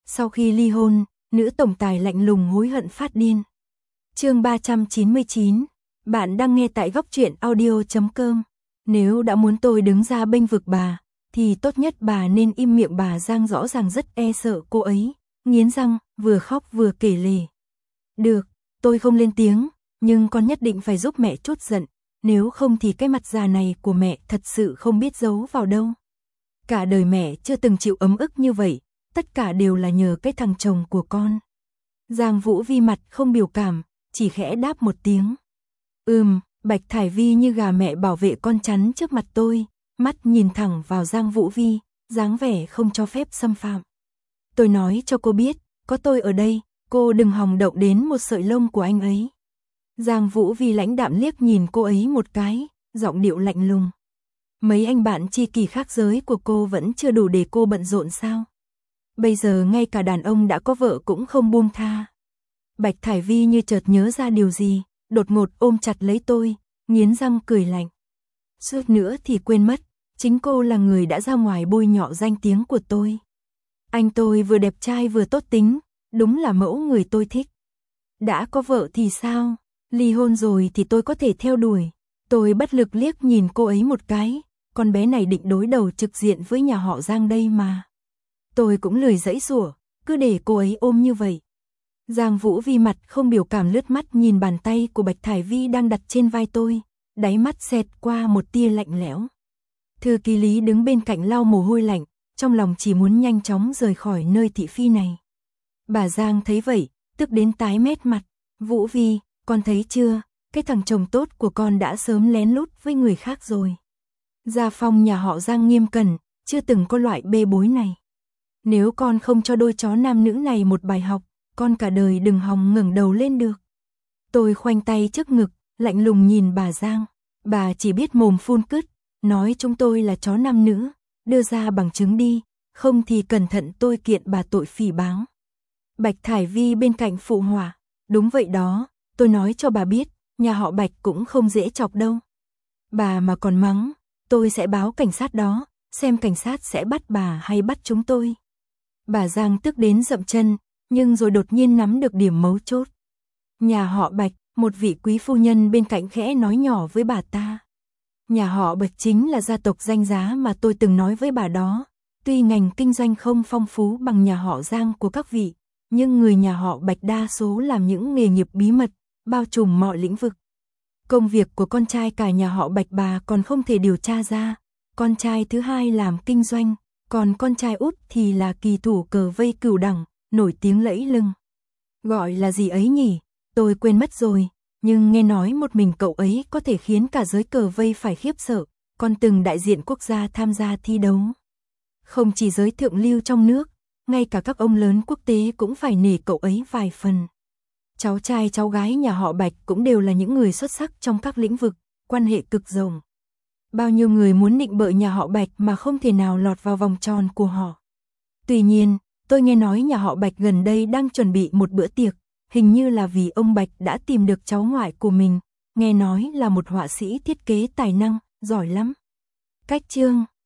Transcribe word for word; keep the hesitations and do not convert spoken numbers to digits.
Sau khi ly hôn, nữ tổng tài lạnh lùng hối hận phát điên. Chương ba trăm chín mươi chín, bạn đang nghe tại góc truyện audio chấm com. Nếu đã muốn tôi đứng ra bênh vực bà, thì tốt nhất bà nên im miệng. Bà Giang rõ ràng rất e sợ cô ấy, nghiến răng, vừa khóc vừa kể lể. Được, tôi không lên tiếng, nhưng con nhất định phải giúp mẹ trút giận, nếu không thì cái mặt già này của mẹ thật sự không biết giấu vào đâu. Cả đời mẹ chưa từng chịu ấm ức như vậy, tất cả đều là nhờ cái thằng chồng của con. Giang Vũ Vi mặt không biểu cảm, chỉ khẽ đáp một tiếng. Ừm, Bạch Thải Vi như gà mẹ bảo vệ con chắn trước mặt tôi, mắt nhìn thẳng vào Giang Vũ Vi, dáng vẻ không cho phép xâm phạm. Tôi nói cho cô biết, có tôi ở đây, cô đừng hòng động đến một sợi lông của anh ấy. Giang Vũ Vi lãnh đạm liếc nhìn cô ấy một cái, giọng điệu lạnh lùng. Mấy anh bạn tri kỷ khác giới của cô vẫn chưa đủ để cô bận rộn sao? Bây giờ ngay cả đàn ông đã có vợ cũng không buông tha. Bạch Thải Vi như chợt nhớ ra điều gì, đột ngột ôm chặt lấy tôi, nghiến răng cười lạnh. Suốt nữa thì quên mất, chính cô là người đã ra ngoài bôi nhọ danh tiếng của tôi. Anh tôi vừa đẹp trai vừa tốt tính, đúng là mẫu người tôi thích. Đã có vợ thì sao? Ly hôn rồi thì tôi có thể theo đuổi. Tôi bất lực liếc nhìn cô ấy một cái, con bé này định đối đầu trực diện với nhà họ Giang đây mà. Tôi cũng lười giãy giụa, cứ để cô ấy ôm như vậy. Giang Vũ Vi mặt không biểu cảm lướt mắt nhìn bàn tay của Bạch Thải Vi đang đặt trên vai tôi, đáy mắt xẹt qua một tia lạnh lẽo. Thư ký Lý đứng bên cạnh lau mồ hôi lạnh, trong lòng chỉ muốn nhanh chóng rời khỏi nơi thị phi này. Bà Giang thấy vậy, tức đến tái mét mặt. Vũ Vi, con thấy chưa, cái thằng chồng tốt của con đã sớm lén lút với người khác rồi. Gia phong nhà họ Giang nghiêm cẩn, chưa từng có loại bê bối này. Nếu con không cho đôi chó nam nữ này một bài học, con cả đời đừng hòng ngẩng đầu lên được. Tôi khoanh tay trước ngực, lạnh lùng nhìn bà Giang. Bà chỉ biết mồm phun cứt, nói chúng tôi là chó nam nữ, đưa ra bằng chứng đi, không thì cẩn thận tôi kiện bà tội phỉ báng. Bạch Thải Vi bên cạnh phụ họa. Đúng vậy đó, tôi nói cho bà biết, nhà họ Bạch cũng không dễ chọc đâu. Bà mà còn mắng, tôi sẽ báo cảnh sát đó, xem cảnh sát sẽ bắt bà hay bắt chúng tôi. Bà Giang tức đến dậm chân, nhưng rồi đột nhiên nắm được điểm mấu chốt. Nhà họ Bạch, một vị quý phu nhân bên cạnh khẽ nói nhỏ với bà ta. Nhà họ Bạch chính là gia tộc danh giá mà tôi từng nói với bà đó. Tuy ngành kinh doanh không phong phú bằng nhà họ Giang của các vị, nhưng người nhà họ Bạch đa số làm những nghề nghiệp bí mật, bao trùm mọi lĩnh vực. Công việc của con trai cả nhà họ Bạch bà còn không thể điều tra ra. Con trai thứ hai làm kinh doanh, còn con trai út thì là kỳ thủ cờ vây cửu đẳng, nổi tiếng lẫy lừng. Gọi là gì ấy nhỉ? Tôi quên mất rồi, nhưng nghe nói một mình cậu ấy có thể khiến cả giới cờ vây phải khiếp sợ, còn từng đại diện quốc gia tham gia thi đấu. Không chỉ giới thượng lưu trong nước, ngay cả các ông lớn quốc tế cũng phải nể cậu ấy vài phần. Cháu trai cháu gái nhà họ Bạch cũng đều là những người xuất sắc trong các lĩnh vực, quan hệ cực rộng. Bao nhiêu người muốn nịnh bợ nhà họ Bạch mà không thể nào lọt vào vòng tròn của họ. Tuy nhiên, tôi nghe nói nhà họ Bạch gần đây đang chuẩn bị một bữa tiệc, hình như là vì ông Bạch đã tìm được cháu ngoại của mình, nghe nói là một họa sĩ thiết kế tài năng, giỏi lắm. Cách chương